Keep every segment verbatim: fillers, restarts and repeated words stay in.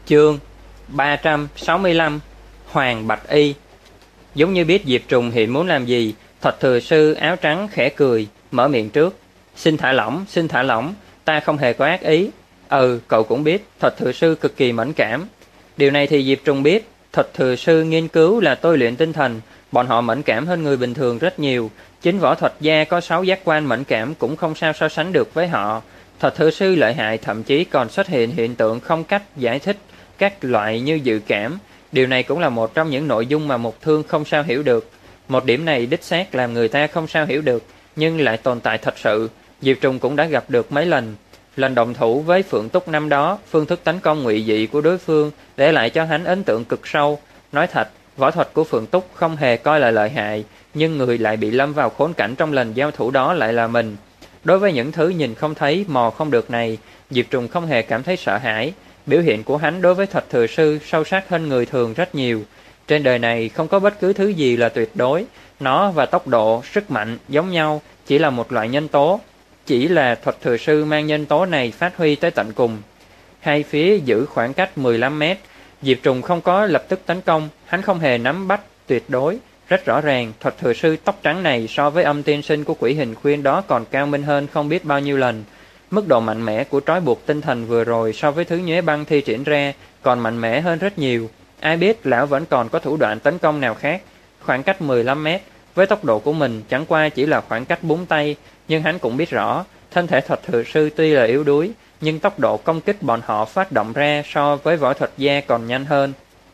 Chương ba trăm sáu mươi lăm. Hoàng Bạch Y. Giống như biết Diệp Trùng hiện muốn làm gì, Thuật Thừa Sư áo trắng khẽ cười, mở miệng trước. Xin thả lỏng, xin thả lỏng, ta không hề có ác ý. Ừ, cậu cũng biết, Thuật Thừa Sư cực kỳ mẫn cảm. Điều này thì Diệp Trùng biết, Thuật Thừa Sư nghiên cứu là tôi luyện tinh thần, bọn họ mẫn cảm hơn người bình thường rất nhiều. Chính võ thuật gia có sáu giác quan mẫn cảm cũng không sao so sánh được với họ. Thuật Thừa Sư lợi hại thậm chí còn xuất hiện hiện tượng không cách giải thích các loại như dự cảm. Điều này cũng là một trong những nội dung mà Mục Thương không sao hiểu được. Một điểm này đích xác làm người ta không sao hiểu được, nhưng lại tồn tại thật sự. Diệp Trùng cũng đã gặp được mấy lần. Lần động thủ với Phượng Túc năm đó, phương thức tấn công ngụy dị của đối phương để lại cho hắn ấn tượng cực sâu. Nói thật, võ thuật của Phượng Túc không hề coi là lợi hại, nhưng người lại bị lâm vào khốn cảnh trong lần giao thủ đó lại là mình. Đối với những thứ nhìn không thấy, mò không được này, Diệp Trùng không hề cảm thấy sợ hãi. Biểu hiện của hắn đối với Thuật Thừa Sư sâu sắc hơn người thường rất nhiều. Trên đời này không có bất cứ thứ gì là tuyệt đối. Nó và tốc độ, sức mạnh giống nhau, chỉ là một loại nhân tố. Chỉ là Thuật Thừa Sư mang nhân tố này phát huy tới tận cùng. Hai phía giữ khoảng cách mười lăm mét. Diệp Trùng không có lập tức tấn công, hắn không hề nắm bắt tuyệt đối. Rất rõ ràng, Thuật Thừa Sư tóc trắng này so với Âm Tiên Sinh của Quỷ Hình Khuyên đó còn cao minh hơn không biết bao nhiêu lần. Mức độ mạnh mẽ của trói buộc tinh thần vừa rồi so với thứ nhuế băng thi triển ra còn mạnh mẽ hơn rất nhiều. Ai biết lão vẫn còn có thủ đoạn tấn công nào khác. Khoảng cách mười lăm mét, với tốc độ của mình chẳng qua chỉ là khoảng cách búng tay, nhưng hắn cũng biết rõ, thân thể Thuật Thừa Sư tuy là yếu đuối, nhưng tốc độ công kích bọn họ phát động ra so với võ thuật gia còn nhanh hơn.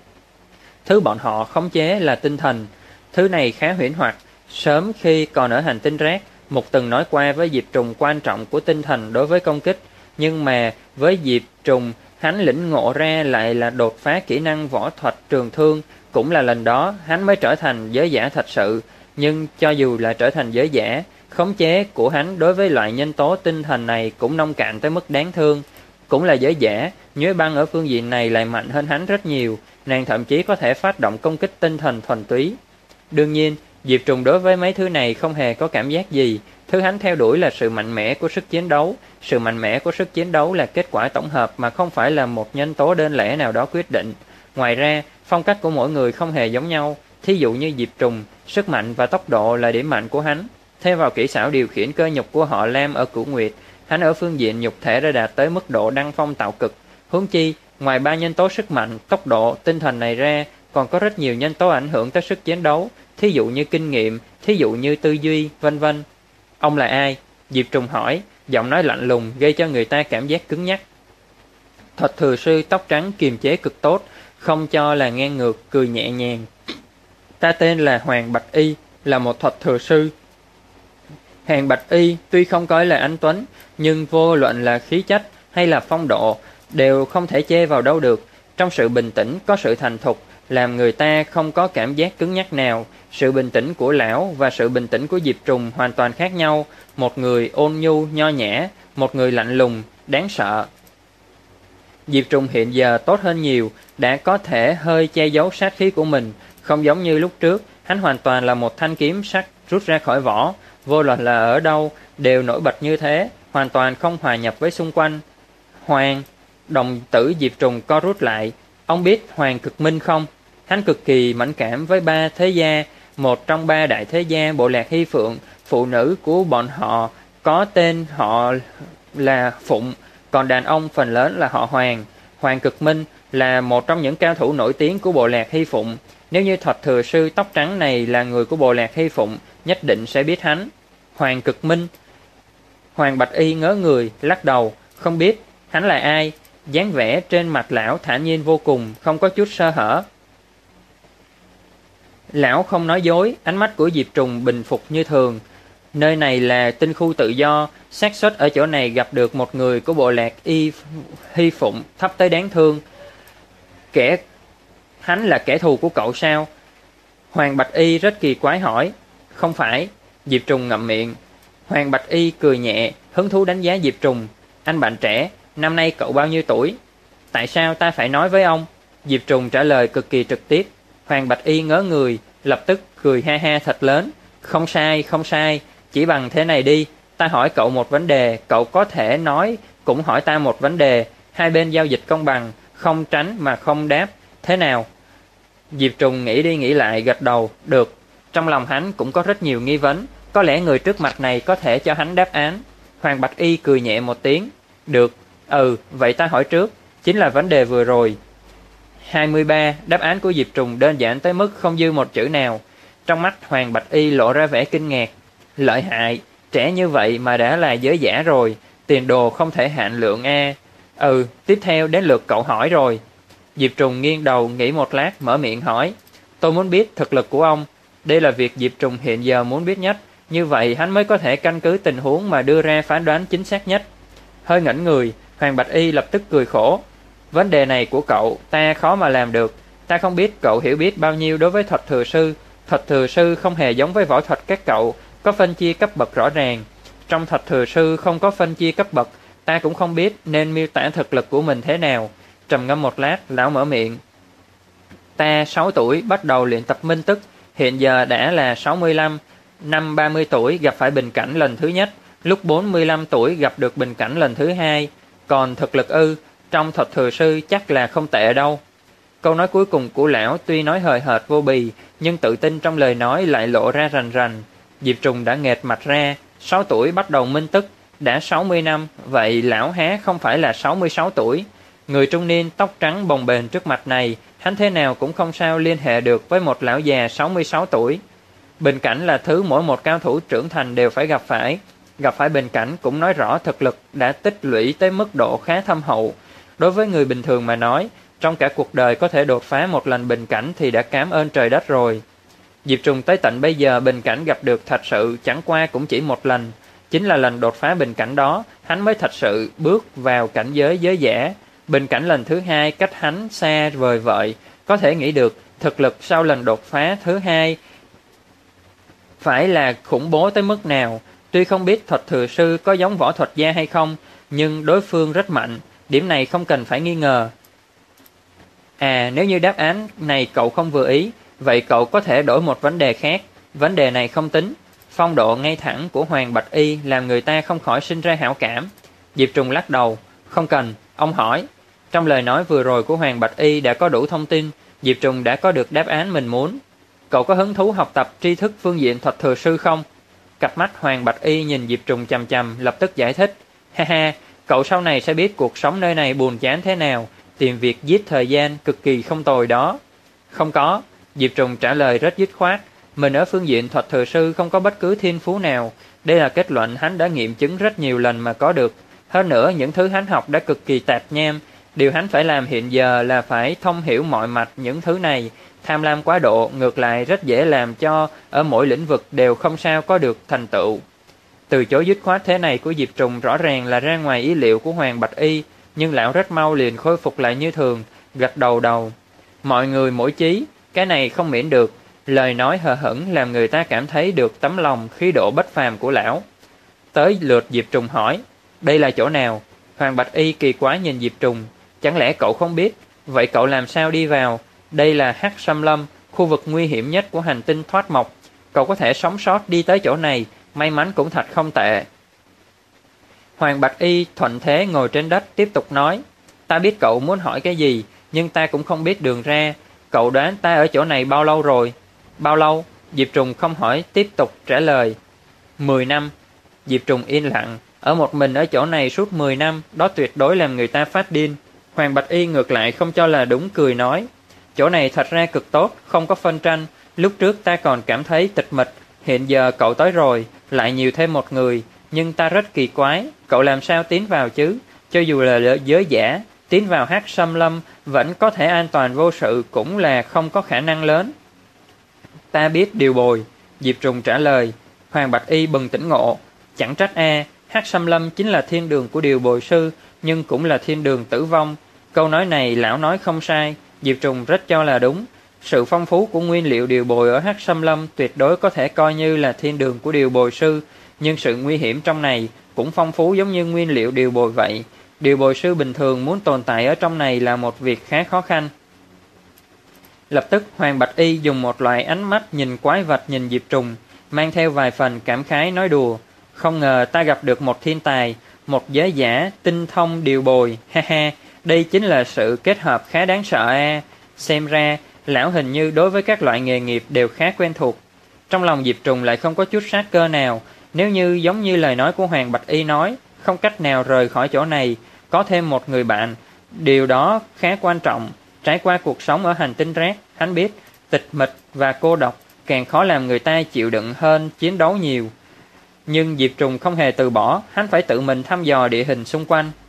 Thứ bọn họ khống chế là tinh thần. Thứ này khá huyễn hoặc. Sớm khi còn ở hành tinh rác, Mục từng nói qua với Diệp Trùng quan trọng của tinh thần đối với công kích, nhưng mà với Diệp Trùng, hắn lĩnh ngộ ra lại là đột phá kỹ năng võ thuật trường thương. Cũng là lần đó hắn mới trở thành giới giả thật sự. Nhưng cho dù là trở thành giới giả, khống chế của hắn đối với loại nhân tố tinh thần này cũng nông cạn tới mức đáng thương. Cũng là giới giả, Nhuế Băng ở phương diện này lại mạnh hơn hắn rất nhiều. Nàng thậm chí có thể phát động công kích tinh thần thuần túy. Đương nhiên, Diệp Trùng đối với mấy thứ này không hề có cảm giác gì. Thứ hắn theo đuổi là sự mạnh mẽ của sức chiến đấu. Sự mạnh mẽ của sức chiến đấu là kết quả tổng hợp mà không phải là một nhân tố đơn lẻ nào đó quyết định. Ngoài ra, phong cách của mỗi người không hề giống nhau. Thí dụ như Diệp Trùng, sức mạnh và tốc độ là điểm mạnh của hắn. Thêm vào kỹ xảo điều khiển cơ nhục của họ Lam ở Cửu Nguyệt, hắn ở phương diện nhục thể đã đạt tới mức độ đăng phong tạo cực. Huống chi, ngoài ba nhân tố sức mạnh, tốc độ, tinh thần này ra, còn có rất nhiều nhân tố ảnh hưởng tới sức chiến đấu. Thí dụ như kinh nghiệm, thí dụ như tư duy, vân vân. Ông là ai? Diệp Trùng hỏi, giọng nói lạnh lùng gây cho người ta cảm giác cứng nhắc. Thuật Thừa Sư tóc trắng kiềm chế cực tốt, không cho là ngang ngược, cười nhẹ nhàng. Ta tên là Hoàng Bạch Y, là một Thuật Thừa Sư. Hoàng Bạch Y tuy không coi là anh tuấn, nhưng vô luận là khí chất hay là phong độ đều không thể chê vào đâu được. Trong sự bình tĩnh có sự thành thục, làm người ta không có cảm giác cứng nhắc nào. Sự bình tĩnh của lão và sự bình tĩnh của Diệp Trùng hoàn toàn khác nhau. Một người ôn nhu, nho nhã, một người lạnh lùng, đáng sợ. Diệp Trùng hiện giờ tốt hơn nhiều, đã có thể hơi che giấu sát khí của mình. Không giống như lúc trước, hắn hoàn toàn là một thanh kiếm sắt rút ra khỏi vỏ. Vô luận là ở đâu, đều nổi bật như thế, hoàn toàn không hòa nhập với xung quanh. Hoàng, đồng tử Diệp Trùng co rút lại. Ông biết Hoàng Cực Minh không? Hắn cực kỳ mẫn cảm với ba thế gia, một trong ba đại thế gia bộ lạc Hy Phượng. Phụ nữ của bọn họ có tên họ là Phụng, còn đàn ông phần lớn là họ Hoàng. Hoàng Cực Minh là một trong những cao thủ nổi tiếng của bộ lạc Hy Phụng. Nếu như Thuật Thừa Sư tóc trắng này là người của bộ lạc Hy Phụng, nhất định sẽ biết hắn. Hoàng Cực Minh. Hoàng Bạch Y ngớ người, lắc đầu, không biết hắn là ai. Dáng vẻ trên mặt lão thản nhiên vô cùng, không có chút sơ hở. Lão không nói dối, ánh mắt của Diệp Trùng bình phục như thường. Nơi này là tinh khu tự do, xác suất ở chỗ này gặp được một người của bộ lạc Y Hy Phụng thấp tới đáng thương. Kẻ hắn là kẻ thù của cậu sao? Hoàng Bạch Y rất kỳ quái hỏi. Không phải. Diệp Trùng ngậm miệng. Hoàng Bạch Y cười nhẹ, hứng thú đánh giá Diệp Trùng. Anh bạn trẻ, năm nay cậu bao nhiêu tuổi? Tại sao ta phải nói với ông? Diệp Trùng trả lời cực kỳ trực tiếp. Hoàng Bạch Y ngớ người, lập tức cười ha ha thật lớn. Không sai, không sai, chỉ bằng thế này đi. Ta hỏi cậu một vấn đề, cậu có thể nói, cũng hỏi ta một vấn đề. Hai bên giao dịch công bằng, không tránh mà không đáp. Thế nào? Diệp Trùng nghĩ đi nghĩ lại gật đầu, được. Trong lòng hắn cũng có rất nhiều nghi vấn, có lẽ người trước mặt này có thể cho hắn đáp án. Hoàng Bạch Y cười nhẹ một tiếng, được, ừ, vậy ta hỏi trước, chính là vấn đề vừa rồi. hai mươi ba, đáp án của Diệp Trùng đơn giản tới mức không dư một chữ nào. Trong mắt Hoàng Bạch Y lộ ra vẻ kinh ngạc. Lợi hại, trẻ như vậy mà đã là giới giả rồi, tiền đồ không thể hạn lượng a. Ừ, tiếp theo đến lượt cậu hỏi rồi. Diệp Trùng nghiêng đầu nghĩ một lát mở miệng hỏi. Tôi muốn biết thực lực của ông. Đây là việc Diệp Trùng hiện giờ muốn biết nhất, như vậy hắn mới có thể căn cứ tình huống mà đưa ra phán đoán chính xác nhất. Hơi ngẩn người, Hoàng Bạch Y lập tức cười khổ. Vấn đề này của cậu ta khó mà làm được. Ta không biết cậu hiểu biết bao nhiêu đối với thuật thừa sư. Thuật thừa sư không hề giống với võ thuật các cậu, có phân chia cấp bậc rõ ràng. Trong thuật thừa sư không có phân chia cấp bậc, ta cũng không biết nên miêu tả thực lực của mình thế nào. Trầm ngâm một lát, lão mở miệng. Ta sáu tuổi bắt đầu luyện tập minh tức, hiện giờ đã là sáu mươi lăm. Năm ba mươi tuổi gặp phải bình cảnh lần thứ nhất, lúc bốn mươi lăm tuổi gặp được bình cảnh lần thứ hai. Còn thực lực ư, trong thuật thừa sư chắc là không tệ đâu. Câu nói cuối cùng của lão tuy nói hời hợt vô bì, nhưng tự tin trong lời nói lại lộ ra rành rành. Diệp Trùng đã nghệt mặt ra, sáu tuổi bắt đầu minh tức, đã sáu mươi năm, vậy lão há không phải là sáu mươi sáu tuổi. Người trung niên tóc trắng bồng bềnh trước mặt này, hắn thế nào cũng không sao liên hệ được với một lão già sáu mươi sáu tuổi. Bình cảnh là thứ mỗi một cao thủ trưởng thành đều phải gặp phải. Gặp phải bình cảnh cũng nói rõ thực lực đã tích lũy tới mức độ khá thâm hậu. Đối với người bình thường mà nói, trong cả cuộc đời có thể đột phá một lần bình cảnh thì đã cảm ơn trời đất rồi. Diệp Trùng tới tận bây giờ bình cảnh gặp được thật sự chẳng qua cũng chỉ một lần. Chính là lần đột phá bình cảnh đó, hắn mới thật sự bước vào cảnh giới giới giả. Bình cảnh lần thứ hai cách hắn xa vời vợi, có thể nghĩ được thực lực sau lần đột phá thứ hai phải là khủng bố tới mức nào. Tuy không biết thuật thừa sư có giống võ thuật gia hay không, nhưng đối phương rất mạnh, điểm này không cần phải nghi ngờ. À, nếu như đáp án này cậu không vừa ý, vậy cậu có thể đổi một vấn đề khác. Vấn đề này không tính. Phong độ ngay thẳng của Hoàng Bạch Y làm người ta không khỏi sinh ra hảo cảm. Diệp Trùng lắc đầu, không cần, ông hỏi. Trong lời nói vừa rồi của Hoàng Bạch Y đã có đủ thông tin, Diệp Trùng đã có được đáp án mình muốn. Cậu có hứng thú học tập tri thức phương diện thuật thừa sư không? Cặp mắt Hoàng Bạch Y nhìn Diệp Trùng chằm chằm, lập tức giải thích. Ha ha, cậu sau này sẽ biết cuộc sống nơi này buồn chán thế nào, tìm việc giết thời gian cực kỳ không tồi đó. Không có, Diệp Trùng trả lời rất dứt khoát. Mình ở phương diện thuật thừa sư không có bất cứ thiên phú nào. Đây là kết luận hắn đã nghiệm chứng rất nhiều lần mà có được. Hơn nữa, những thứ hắn học đã cực kỳ tạp nham. Điều hắn phải làm hiện giờ là phải thông hiểu mọi mặt những thứ này. Tham lam quá độ ngược lại rất dễ làm cho ở mỗi lĩnh vực đều không sao có được thành tựu. Từ chối dứt khoát thế này của Diệp Trùng rõ ràng là ra ngoài ý liệu của Hoàng Bạch Y, nhưng lão rất mau liền khôi phục lại như thường, gật đầu đầu. Mọi người mỗi chí, cái này không miễn được. Lời nói hờ hững làm người ta cảm thấy được tấm lòng khí độ bất phàm của lão. Tới lượt Diệp Trùng hỏi, đây là chỗ nào? Hoàng Bạch Y kỳ quái nhìn Diệp Trùng, chẳng lẽ cậu không biết? Vậy cậu làm sao đi vào? Đây là Hắc Sâm Lâm, khu vực nguy hiểm nhất của hành tinh Thoát Mộc. Cậu có thể sống sót đi tới chỗ này, may mắn cũng thật không tệ. Hoàng Bạch Y thuận thế ngồi trên đất tiếp tục nói, ta biết cậu muốn hỏi cái gì, nhưng ta cũng không biết đường ra. Cậu đoán ta ở chỗ này bao lâu rồi? Bao lâu? Diệp Trùng không hỏi, tiếp tục trả lời. Mười năm. Diệp Trùng yên lặng, ở một mình ở chỗ này suốt mười năm, đó tuyệt đối làm người ta phát điên. Hoàng Bạch Y ngược lại không cho là đúng, cười nói, chỗ này thật ra cực tốt, không có phân tranh. Lúc trước ta còn cảm thấy tịch mịch, hiện giờ cậu tới rồi, lại nhiều thêm một người. Nhưng ta rất kỳ quái, cậu làm sao tiến vào chứ? Cho dù là giới giả, tiến vào Hắc Sâm Lâm vẫn có thể an toàn vô sự, cũng là không có khả năng lớn. Ta biết điều bồi, Diệp Trùng trả lời. Hoàng Bạch Y bừng tỉnh ngộ, chẳng trách a, Hắc Sâm Lâm chính là thiên đường của điều bồi sư, nhưng cũng là thiên đường tử vong. Câu nói này lão nói không sai, Diệp Trùng rất cho là đúng. Sự phong phú của nguyên liệu điều bồi ở Hắc Sâm Lâm tuyệt đối có thể coi như là thiên đường của điều bồi sư, nhưng sự nguy hiểm trong này cũng phong phú giống như nguyên liệu điều bồi vậy. Điều bồi sư bình thường muốn tồn tại ở trong này là một việc khá khó khăn. Lập tức Hoàng Bạch Y dùng một loại ánh mắt nhìn quái vật nhìn Diệp Trùng, mang theo vài phần cảm khái nói đùa, không ngờ ta gặp được một thiên tài, một giới giả tinh thông điều bồi, ha ha, Đây chính là sự kết hợp khá đáng sợ a. À. Xem ra, lão hình như đối với các loại nghề nghiệp đều khá quen thuộc. Trong lòng Diệp Trùng lại không có chút sát cơ nào. Nếu như giống như lời nói của Hoàng Bạch Y nói, không cách nào rời khỏi chỗ này, có thêm một người bạn, điều đó khá quan trọng. Trải qua cuộc sống ở hành tinh rác, hắn biết tịch mịch và cô độc càng khó làm người ta chịu đựng hơn chiến đấu nhiều. Nhưng Diệp Trùng không hề từ bỏ, hắn phải tự mình thăm dò địa hình xung quanh.